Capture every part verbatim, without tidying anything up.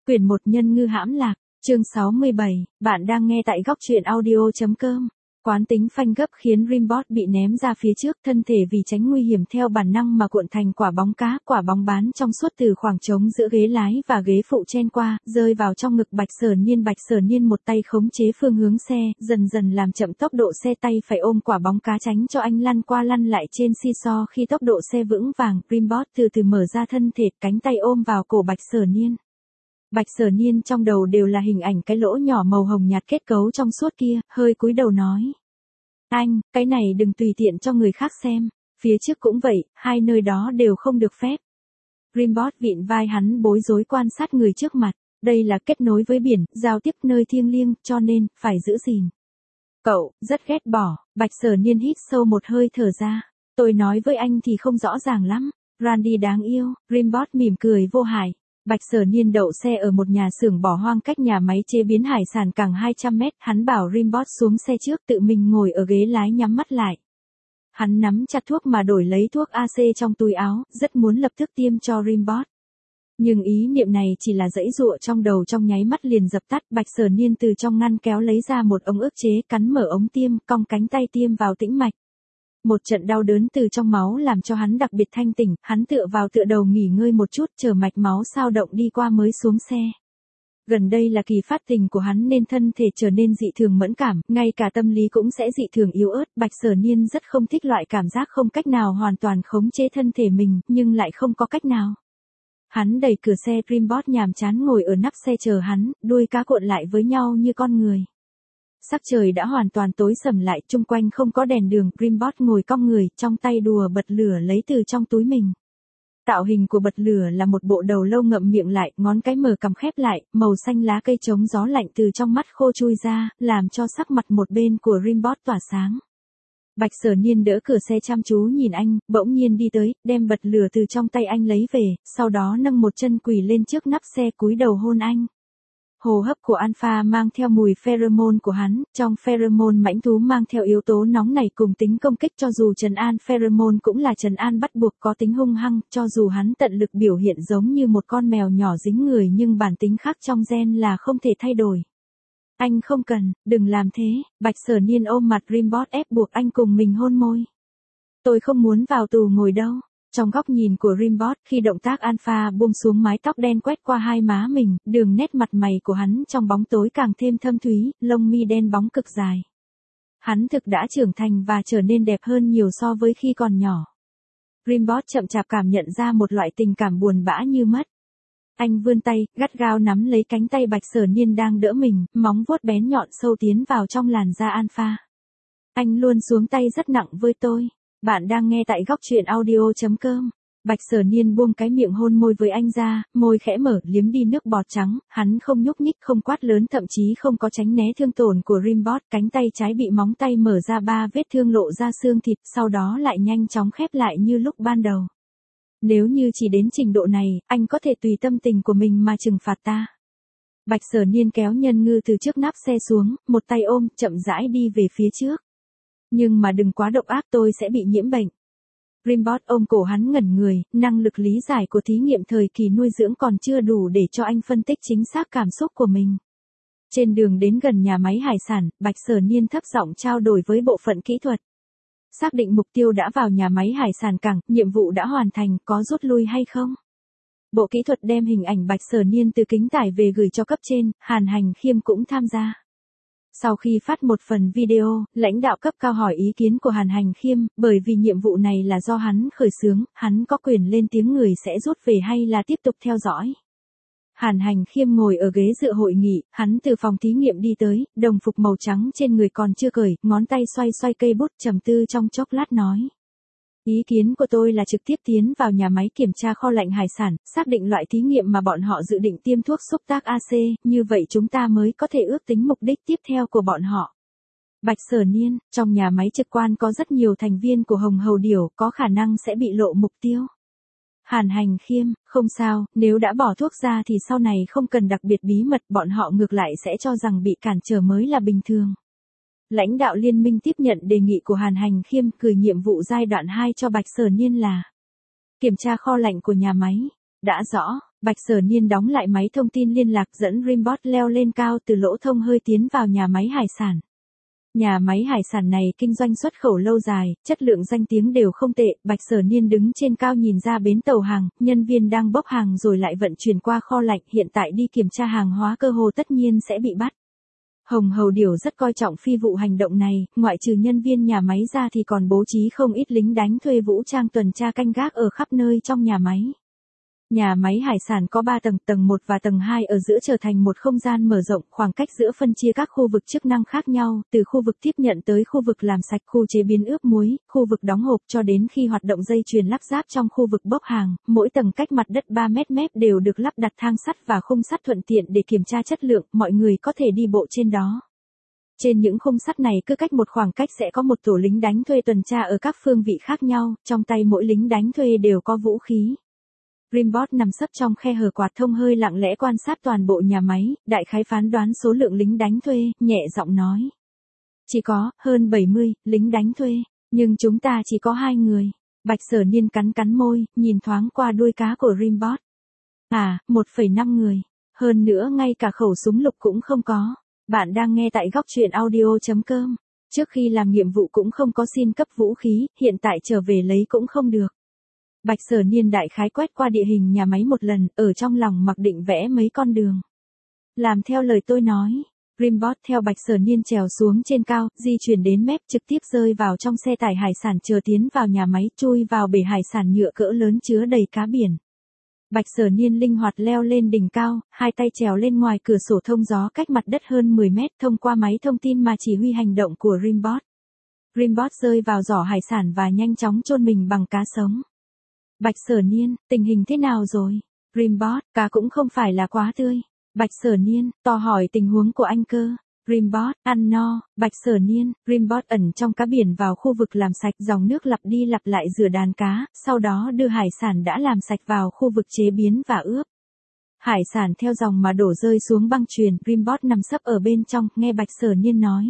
Quyển một Nhân ngư hãm lạc, chương sáu mươi bảy, bạn đang nghe tại góc truyện audio.com. Quán tính phanh gấp khiến Rimbot bị ném ra phía trước, thân thể vì tránh nguy hiểm theo bản năng mà cuộn thành quả bóng cá, quả bóng bán trong suốt từ khoảng trống giữa ghế lái và ghế phụ chen qua, rơi vào trong ngực Bạch Sở Niên. Bạch Sở Niên một tay khống chế phương hướng xe, dần dần làm chậm tốc độ xe, tay phải ôm quả bóng cá tránh cho anh lăn qua lăn lại trên xi xo. Khi tốc độ xe vững vàng, Rimbot từ từ mở ra thân thể, cánh tay ôm vào cổ Bạch Sở Niên. Bạch Sở Niên trong đầu đều là hình ảnh cái lỗ nhỏ màu hồng nhạt kết cấu trong suốt kia, hơi cúi đầu nói. Anh, cái này đừng tùy tiện cho người khác xem, phía trước cũng vậy, hai nơi đó đều không được phép. Rimbot vịn vai hắn bối rối quan sát người trước mặt, đây là kết nối với biển, giao tiếp nơi thiêng liêng, cho nên, phải giữ gìn. Cậu, rất ghét bỏ, Bạch Sở Niên hít sâu một hơi thở ra, tôi nói với anh thì không rõ ràng lắm, Randy đáng yêu, Rimbot mỉm cười vô hại. Bạch Sở Niên đậu xe ở một nhà xưởng bỏ hoang cách nhà máy chế biến hải sản càng hai trăm mét, hắn bảo Rimbot xuống xe trước, tự mình ngồi ở ghế lái nhắm mắt lại. Hắn nắm chặt thuốc mà đổi lấy thuốc a xê trong túi áo, rất muốn lập tức tiêm cho Rimbot. Nhưng ý niệm này chỉ là giãy giụa trong đầu, trong nháy mắt liền dập tắt. Bạch Sở Niên từ trong ngăn kéo lấy ra một ống ức chế, cắn mở ống tiêm, cong cánh tay tiêm vào tĩnh mạch. Một trận đau đớn từ trong máu làm cho hắn đặc biệt thanh tỉnh, hắn tựa vào tựa đầu nghỉ ngơi một chút, chờ mạch máu sao động đi qua mới xuống xe. Gần đây là kỳ phát tình của hắn nên thân thể trở nên dị thường mẫn cảm, ngay cả tâm lý cũng sẽ dị thường yếu ớt. Bạch Sở Niên rất không thích loại cảm giác không cách nào hoàn toàn khống chế thân thể mình, nhưng lại không có cách nào. Hắn đẩy cửa xe, Rimbot nhàm chán ngồi ở nắp xe chờ hắn, đuôi cá cuộn lại với nhau như con người. Sắc trời đã hoàn toàn tối sầm lại, chung quanh không có đèn đường, Rimbot ngồi cong người, trong tay đùa bật lửa lấy từ trong túi mình. Tạo hình của bật lửa là một bộ đầu lâu ngậm miệng lại, ngón cái mở cằm khép lại, màu xanh lá cây chống gió lạnh từ trong mắt khô chui ra, làm cho sắc mặt một bên của Rimbot tỏa sáng. Bạch Sở Niên đỡ cửa xe chăm chú nhìn anh, bỗng nhiên đi tới, đem bật lửa từ trong tay anh lấy về, sau đó nâng một chân quỳ lên trước nắp xe cúi đầu hôn anh. Hô hấp của Alpha mang theo mùi pheromone của hắn, trong pheromone mãnh thú mang theo yếu tố nóng nảy cùng tính công kích, cho dù trấn an pheromone cũng là trấn an bắt buộc, có tính hung hăng, cho dù hắn tận lực biểu hiện giống như một con mèo nhỏ dính người nhưng bản tính khác trong gen là không thể thay đổi. Anh không cần, đừng làm thế, Bạch Sở Niên ôm mặt Rimbot ép buộc anh cùng mình hôn môi. Tôi không muốn vào tù ngồi đâu. Trong góc nhìn của Rimbot, khi động tác Alpha buông xuống mái tóc đen quét qua hai má mình, đường nét mặt mày của hắn trong bóng tối càng thêm thâm thúy, lông mi đen bóng cực dài. Hắn thực đã trưởng thành và trở nên đẹp hơn nhiều so với khi còn nhỏ. Rimbot chậm chạp cảm nhận ra một loại tình cảm buồn bã như mất. Anh vươn tay, gắt gao nắm lấy cánh tay Bạch Sở Niên đang đỡ mình, móng vuốt bén nhọn sâu tiến vào trong làn da Alpha. Anh luôn xuống tay rất nặng với tôi. Bạn đang nghe tại góc truyện audio.com. Bạch Sở Niên buông cái miệng hôn môi với anh ra, môi khẽ mở, liếm đi nước bọt trắng, hắn không nhúc nhích, không quát lớn, thậm chí không có tránh né thương tổn của Rimbot, cánh tay trái bị móng tay mở ra ba vết thương lộ ra xương thịt, sau đó lại nhanh chóng khép lại như lúc ban đầu. Nếu như chỉ đến trình độ này, anh có thể tùy tâm tình của mình mà trừng phạt ta. Bạch Sở Niên kéo Nhân ngư từ trước nắp xe xuống, một tay ôm, chậm rãi đi về phía trước. Nhưng mà đừng quá độc ác, tôi sẽ bị nhiễm bệnh. Rimbot ôm cổ hắn ngẩn người, năng lực lý giải của thí nghiệm thời kỳ nuôi dưỡng còn chưa đủ để cho anh phân tích chính xác cảm xúc của mình. Trên đường đến gần nhà máy hải sản, Bạch Sở Niên thấp giọng trao đổi với bộ phận kỹ thuật. Xác định mục tiêu đã vào nhà máy hải sản cảng, nhiệm vụ đã hoàn thành, có rút lui hay không? Bộ kỹ thuật đem hình ảnh Bạch Sở Niên từ kính tải về gửi cho cấp trên, Hàn Hành Khiêm cũng tham gia. Sau khi phát một phần video, lãnh đạo cấp cao hỏi ý kiến của Hàn Hành Khiêm, bởi vì nhiệm vụ này là do hắn khởi xướng, hắn có quyền lên tiếng người sẽ rút về hay là tiếp tục theo dõi. Hàn Hành Khiêm ngồi ở ghế dự hội nghị, hắn từ phòng thí nghiệm đi tới, đồng phục màu trắng trên người còn chưa cởi, ngón tay xoay xoay cây bút, trầm tư trong chốc lát nói. Ý kiến của tôi là trực tiếp tiến vào nhà máy kiểm tra kho lạnh hải sản, xác định loại thí nghiệm mà bọn họ dự định tiêm thuốc xúc tác a xê, như vậy chúng ta mới có thể ước tính mục đích tiếp theo của bọn họ. Bạch Sở Niên, trong nhà máy trực quan có rất nhiều thành viên của Hồng Hầu Điểu, có khả năng sẽ bị lộ mục tiêu. Hàn Hành Khiêm, không sao, nếu đã bỏ thuốc ra thì sau này không cần đặc biệt bí mật, bọn họ ngược lại sẽ cho rằng bị cản trở mới là bình thường. Lãnh đạo liên minh tiếp nhận đề nghị của Hàn Hành Khiêm, gửi nhiệm vụ giai đoạn hai cho Bạch Sở Niên là kiểm tra kho lạnh của nhà máy. Đã rõ, Bạch Sở Niên đóng lại máy thông tin liên lạc dẫn Rimbot leo lên cao từ lỗ thông hơi tiến vào nhà máy hải sản. Nhà máy hải sản này kinh doanh xuất khẩu lâu dài, chất lượng danh tiếng đều không tệ. Bạch Sở Niên đứng trên cao nhìn ra bến tàu hàng, nhân viên đang bốc hàng rồi lại vận chuyển qua kho lạnh, hiện tại đi kiểm tra hàng hóa cơ hồ tất nhiên sẽ bị bắt. Hồng Hầu Điểu rất coi trọng phi vụ hành động này, ngoại trừ nhân viên nhà máy ra thì còn bố trí không ít lính đánh thuê vũ trang tuần tra canh gác ở khắp nơi trong nhà máy. Nhà máy hải sản có ba tầng, tầng một và tầng hai ở giữa trở thành một không gian mở rộng, khoảng cách giữa phân chia các khu vực chức năng khác nhau, từ khu vực tiếp nhận tới khu vực làm sạch, khu chế biến ướp muối, khu vực đóng hộp cho đến khi hoạt động dây chuyền lắp ráp trong khu vực bốc hàng, mỗi tầng cách mặt đất ba mét mép đều được lắp đặt thang sắt và khung sắt thuận tiện để kiểm tra chất lượng, mọi người có thể đi bộ trên đó. Trên những khung sắt này cứ cách một khoảng cách sẽ có một tổ lính đánh thuê tuần tra ở các phương vị khác nhau, trong tay mỗi lính đánh thuê đều có vũ khí. Rimbot nằm sấp trong khe hở quạt thông hơi lặng lẽ quan sát toàn bộ nhà máy, đại khái phán đoán số lượng lính đánh thuê, nhẹ giọng nói. Chỉ có, hơn bảy mươi, lính đánh thuê, nhưng chúng ta chỉ có hai người. Bạch Sở Niên cắn cắn môi, nhìn thoáng qua đuôi cá của Rimbot. À, một phẩy năm người. Hơn nữa ngay cả khẩu súng lục cũng không có. Bạn đang nghe tại góc truyện audio chấm com. Trước khi làm nhiệm vụ cũng không có xin cấp vũ khí, hiện tại trở về lấy cũng không được. Bạch Sở Niên đại khái quét qua địa hình nhà máy một lần, ở trong lòng mặc định vẽ mấy con đường. Làm theo lời tôi nói, Rimbot theo Bạch Sở Niên trèo xuống trên cao, di chuyển đến mép trực tiếp rơi vào trong xe tải hải sản chờ tiến vào nhà máy, chui vào bể hải sản nhựa cỡ lớn chứa đầy cá biển. Bạch Sở Niên linh hoạt leo lên đỉnh cao, hai tay trèo lên ngoài cửa sổ thông gió cách mặt đất hơn mười mét thông qua máy thông tin mà chỉ huy hành động của Rimbot. Rimbot rơi vào giỏ hải sản và nhanh chóng chôn mình bằng cá sống. Bạch Sở Niên, tình hình thế nào rồi? Rimbot, cá cũng không phải là quá tươi. Bạch Sở Niên, tò hỏi tình huống của anh cơ. Rimbot, ăn no. Bạch Sở Niên, Rimbot ẩn trong cá biển vào khu vực làm sạch, dòng nước lặp đi lặp lại rửa đàn cá, sau đó đưa hải sản đã làm sạch vào khu vực chế biến và ướp. Hải sản theo dòng mà đổ rơi xuống băng chuyền, Rimbot nằm sấp ở bên trong, nghe Bạch Sở Niên nói.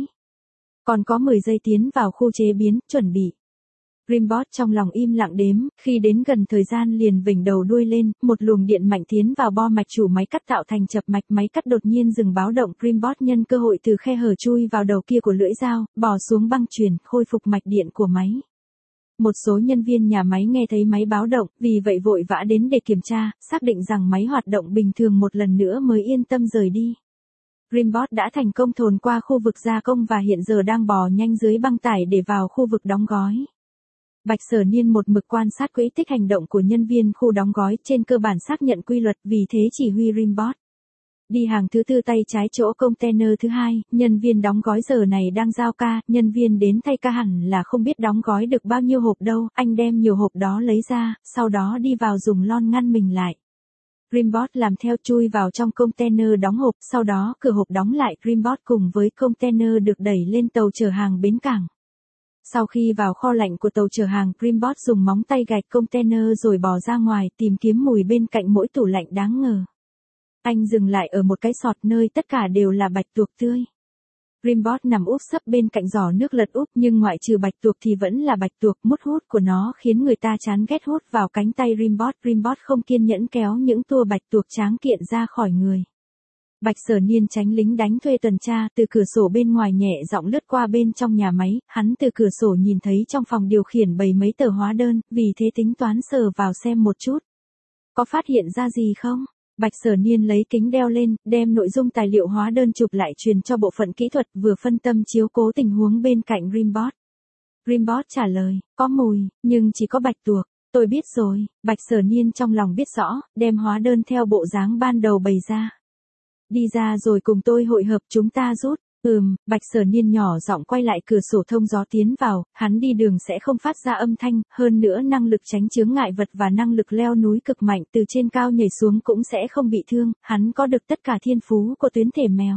Còn có mười giây tiến vào khu chế biến, chuẩn bị. Rimbot trong lòng im lặng đếm, khi đến gần thời gian liền vểnh đầu đuôi lên, một luồng điện mạnh tiến vào bo mạch chủ máy cắt tạo thành chập mạch, máy cắt đột nhiên dừng báo động, Rimbot nhân cơ hội từ khe hở chui vào đầu kia của lưỡi dao, bò xuống băng chuyền, khôi phục mạch điện của máy. Một số nhân viên nhà máy nghe thấy máy báo động, vì vậy vội vã đến để kiểm tra, xác định rằng máy hoạt động bình thường một lần nữa mới yên tâm rời đi. Rimbot đã thành công thồn qua khu vực gia công và hiện giờ đang bò nhanh dưới băng tải để vào khu vực đóng gói. Bạch Sở Niên một mực quan sát quỹ tích hành động của nhân viên khu đóng gói, trên cơ bản xác nhận quy luật, vì thế chỉ huy Rimbot. Đi hàng thứ tư tay trái chỗ container thứ hai, nhân viên đóng gói giờ này đang giao ca, nhân viên đến thay ca hẳn là không biết đóng gói được bao nhiêu hộp đâu, anh đem nhiều hộp đó lấy ra, sau đó đi vào dùng lon ngăn mình lại. Rimbot làm theo chui vào trong container đóng hộp, sau đó cửa hộp đóng lại, Rimbot cùng với container được đẩy lên tàu chở hàng bến cảng. Sau khi vào kho lạnh của tàu chở hàng, Rimbot dùng móng tay gạch container rồi bò ra ngoài, tìm kiếm mùi bên cạnh mỗi tủ lạnh đáng ngờ. Anh dừng lại ở một cái sọt nơi tất cả đều là bạch tuộc tươi. Rimbot nằm úp sấp bên cạnh giỏ nước lật úp, nhưng ngoại trừ bạch tuộc thì vẫn là bạch tuộc, mút hút của nó khiến người ta chán ghét hút vào cánh tay Rimbot. Rimbot không kiên nhẫn kéo những tua bạch tuộc tráng kiện ra khỏi người. Bạch Sở Niên tránh lính đánh thuê tuần tra, từ cửa sổ bên ngoài nhẹ giọng lướt qua bên trong nhà máy, hắn từ cửa sổ nhìn thấy trong phòng điều khiển bày mấy tờ hóa đơn, vì thế tính toán sờ vào xem một chút. Có phát hiện ra gì không? Bạch Sở Niên lấy kính đeo lên, đem nội dung tài liệu hóa đơn chụp lại truyền cho bộ phận kỹ thuật, vừa phân tâm chiếu cố tình huống bên cạnh Rimbot. Rimbot trả lời, có mùi, nhưng chỉ có bạch tuộc. Tôi biết rồi. Bạch Sở Niên trong lòng biết rõ, đem hóa đơn theo bộ dáng ban đầu bày ra. Đi ra rồi cùng tôi hội hợp, chúng ta rút. Ừm, Bạch Sở Niên nhỏ giọng quay lại cửa sổ thông gió tiến vào, hắn đi đường sẽ không phát ra âm thanh, hơn nữa năng lực tránh chướng ngại vật và năng lực leo núi cực mạnh, từ trên cao nhảy xuống cũng sẽ không bị thương, hắn có được tất cả thiên phú của tuyến thể mèo.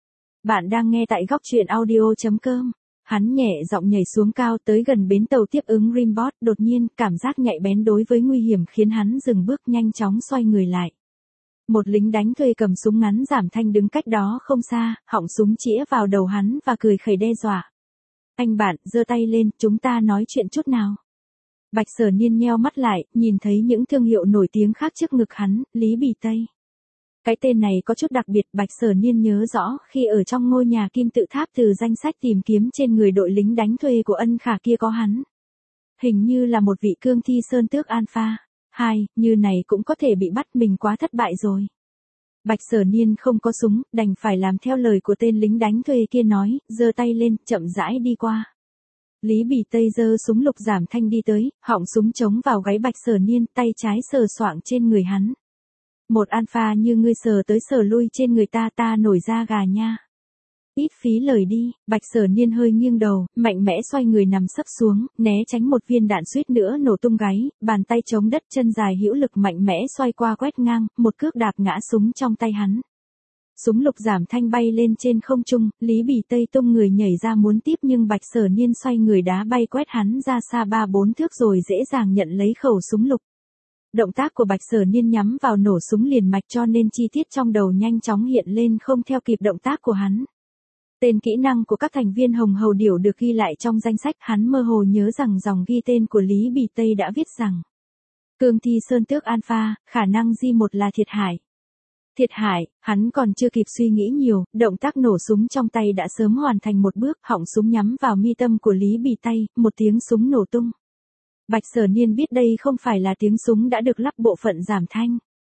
Bạn đang nghe tại góc truyện audio chấm com. Hắn nhẹ giọng nhảy xuống cao tới gần bến tàu tiếp ứng Rimbot, đột nhiên, cảm giác nhạy bén đối với nguy hiểm khiến hắn dừng bước nhanh chóng xoay người lại. Một lính đánh thuê cầm súng ngắn giảm thanh đứng cách đó không xa, họng súng chĩa vào đầu hắn và cười khẩy đe dọa. Anh bạn, giơ tay lên, chúng ta nói chuyện chút nào. Bạch Sở Niên nheo mắt lại, nhìn thấy những thương hiệu nổi tiếng khác trước ngực hắn, Lý Bì Tây. Cái tên này có chút đặc biệt, Bạch Sở Niên nhớ rõ khi ở trong ngôi nhà kim tự tháp từ danh sách tìm kiếm trên người đội lính đánh thuê của Ân Khả kia có hắn. Hình như là một vị cương thi sơn tước alpha. Hai, như này cũng có thể bị bắt, mình quá thất bại rồi. Bạch Sở Niên không có súng, đành phải làm theo lời của tên lính đánh thuê kia nói, giơ tay lên, chậm rãi đi qua. Lý Bì Tây giơ súng lục giảm thanh đi tới, họng súng chống vào gáy Bạch Sở Niên, tay trái sờ soạng trên người hắn. Một alpha như ngươi sờ tới sờ lui trên người ta, ta nổi da gà nha. Ít phí lời đi, Bạch Sở Niên hơi nghiêng đầu, mạnh mẽ xoay người nằm sấp xuống, né tránh một viên đạn suýt nữa nổ tung gáy, bàn tay chống đất, chân dài hữu lực mạnh mẽ xoay qua quét ngang, một cước đạp ngã súng trong tay hắn. Súng lục giảm thanh bay lên trên không trung, Lý Bì Tây tung người nhảy ra muốn tiếp nhưng Bạch Sở Niên xoay người đá bay quét hắn ra xa ba bốn thước rồi dễ dàng nhận lấy khẩu súng lục. Động tác của Bạch Sở Niên nhắm vào nổ súng liền mạch cho nên chi tiết trong đầu nhanh chóng hiện lên không theo kịp động tác của hắn. Tên kỹ năng của các thành viên Hồng Hầu Điểu được ghi lại trong danh sách, hắn mơ hồ nhớ rằng dòng ghi tên của Lý Bì Tây đã viết rằng cương thi sơn tước alpha, khả năng G một là Thiệt Hải. Thiệt Hải, hắn còn chưa kịp suy nghĩ nhiều, động tác nổ súng trong tay đã sớm hoàn thành một bước, họng súng nhắm vào mi tâm của Lý Bì Tây, một tiếng súng nổ tung. Bạch Sở Niên biết đây không phải là tiếng súng đã được lắp bộ phận giảm thanh.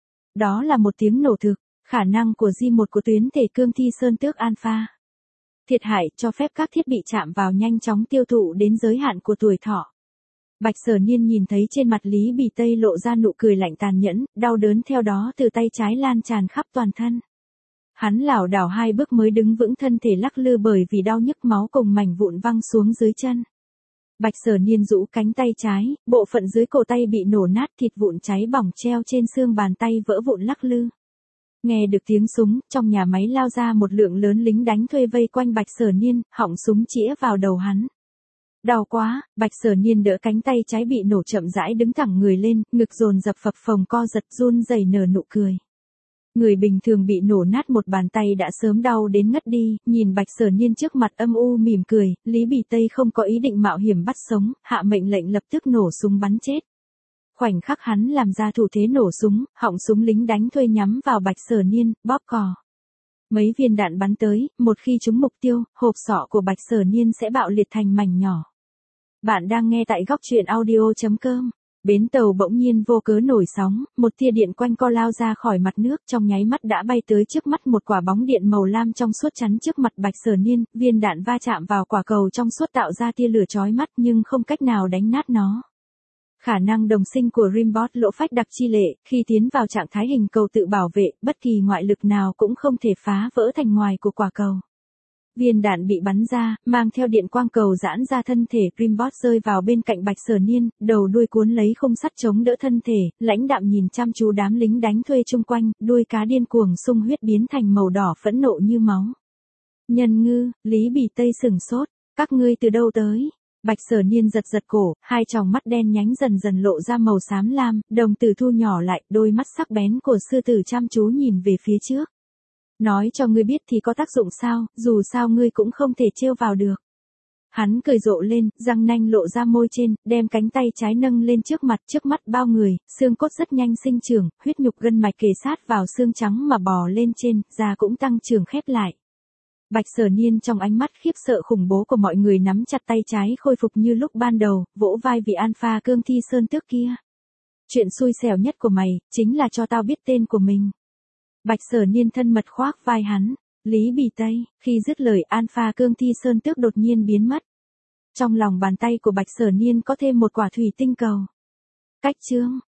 Đó là một tiếng nổ thực, khả năng của G một của tuyến thể cương thi sơn tước alpha. Thiệt Hải cho phép các thiết bị chạm vào nhanh chóng tiêu thụ đến giới hạn của tuổi thọ. Bạch Sở Niên nhìn thấy trên mặt Lý Bì Tây lộ ra nụ cười lạnh tàn nhẫn, đau đớn theo đó từ tay trái lan tràn khắp toàn thân. Hắn lảo đảo hai bước mới đứng vững, thân thể lắc lư bởi vì đau nhức, máu cùng mảnh vụn văng xuống dưới chân. Bạch Sở Niên rũ cánh tay trái, bộ phận dưới cổ tay bị nổ nát, thịt vụn cháy bỏng treo trên xương bàn tay vỡ vụn lắc lư. Nghe được tiếng súng, trong nhà máy lao ra một lượng lớn lính đánh thuê vây quanh Bạch Sở Niên, họng súng chĩa vào đầu hắn. Đau quá, Bạch Sở Niên đỡ cánh tay trái bị nổ, chậm rãi đứng thẳng người lên, ngực dồn dập phập phồng co giật, run rẩy nở nụ cười. Người bình thường bị nổ nát một bàn tay đã sớm đau đến ngất đi, nhìn Bạch Sở Niên trước mặt âm u mỉm cười, Lý Bì Tây không có ý định mạo hiểm bắt sống, hạ mệnh lệnh lập tức nổ súng bắn chết. Khoảnh khắc hắn làm ra thủ thế nổ súng, họng súng lính đánh thuê nhắm vào Bạch Sở Niên, bóp cò. Mấy viên đạn bắn tới, một khi trúng mục tiêu, hộp sọ của Bạch Sở Niên sẽ bạo liệt thành mảnh nhỏ. Bạn đang nghe tại góc truyện audio chấm com. Bến tàu bỗng nhiên vô cớ nổi sóng, một tia điện quanh co lao ra khỏi mặt nước, trong nháy mắt đã bay tới trước mắt một quả bóng điện màu lam trong suốt chắn trước mặt Bạch Sở Niên, viên đạn va chạm vào quả cầu trong suốt tạo ra tia lửa chói mắt nhưng không cách nào đánh nát nó. Khả năng đồng sinh của Rimbot lỗ phách đặc chi lệ, khi tiến vào trạng thái hình cầu tự bảo vệ, bất kỳ ngoại lực nào cũng không thể phá vỡ thành ngoài của quả cầu. Viên đạn bị bắn ra, mang theo điện quang cầu giãn ra thân thể, Rimbot rơi vào bên cạnh Bạch Sở Niên, đầu đuôi cuốn lấy khung sắt chống đỡ thân thể, lãnh đạm nhìn chăm chú đám lính đánh thuê chung quanh, đuôi cá điên cuồng sung huyết biến thành màu đỏ phẫn nộ như máu. Nhân ngư, Lý Bì Tây sừng sốt, các ngươi từ đâu tới? Bạch Sở Niên giật giật cổ, hai tròng mắt đen nhánh dần dần lộ ra màu xám lam, đồng tử thu nhỏ lại, đôi mắt sắc bén của sư tử chăm chú nhìn về phía trước. Nói cho ngươi biết thì có tác dụng sao, dù sao ngươi cũng không thể trêu vào được. Hắn cười rộ lên, răng nanh lộ ra môi trên, đem cánh tay trái nâng lên trước mặt, trước mắt bao người, xương cốt rất nhanh sinh trưởng, huyết nhục gân mạch kề sát vào xương trắng mà bò lên trên, da cũng tăng trưởng khép lại. Bạch Sở Niên trong ánh mắt khiếp sợ khủng bố của mọi người nắm chặt tay trái khôi phục như lúc ban đầu, vỗ vai vị alpha cương thi sơn tước kia. Chuyện xui xẻo nhất của mày, chính là cho tao biết tên của mình. Bạch Sở Niên thân mật khoác vai hắn, Lý Bì Tây, khi dứt lời alpha cương thi sơn tước đột nhiên biến mất. Trong lòng bàn tay của Bạch Sở Niên có thêm một quả thủy tinh cầu. Cách chương.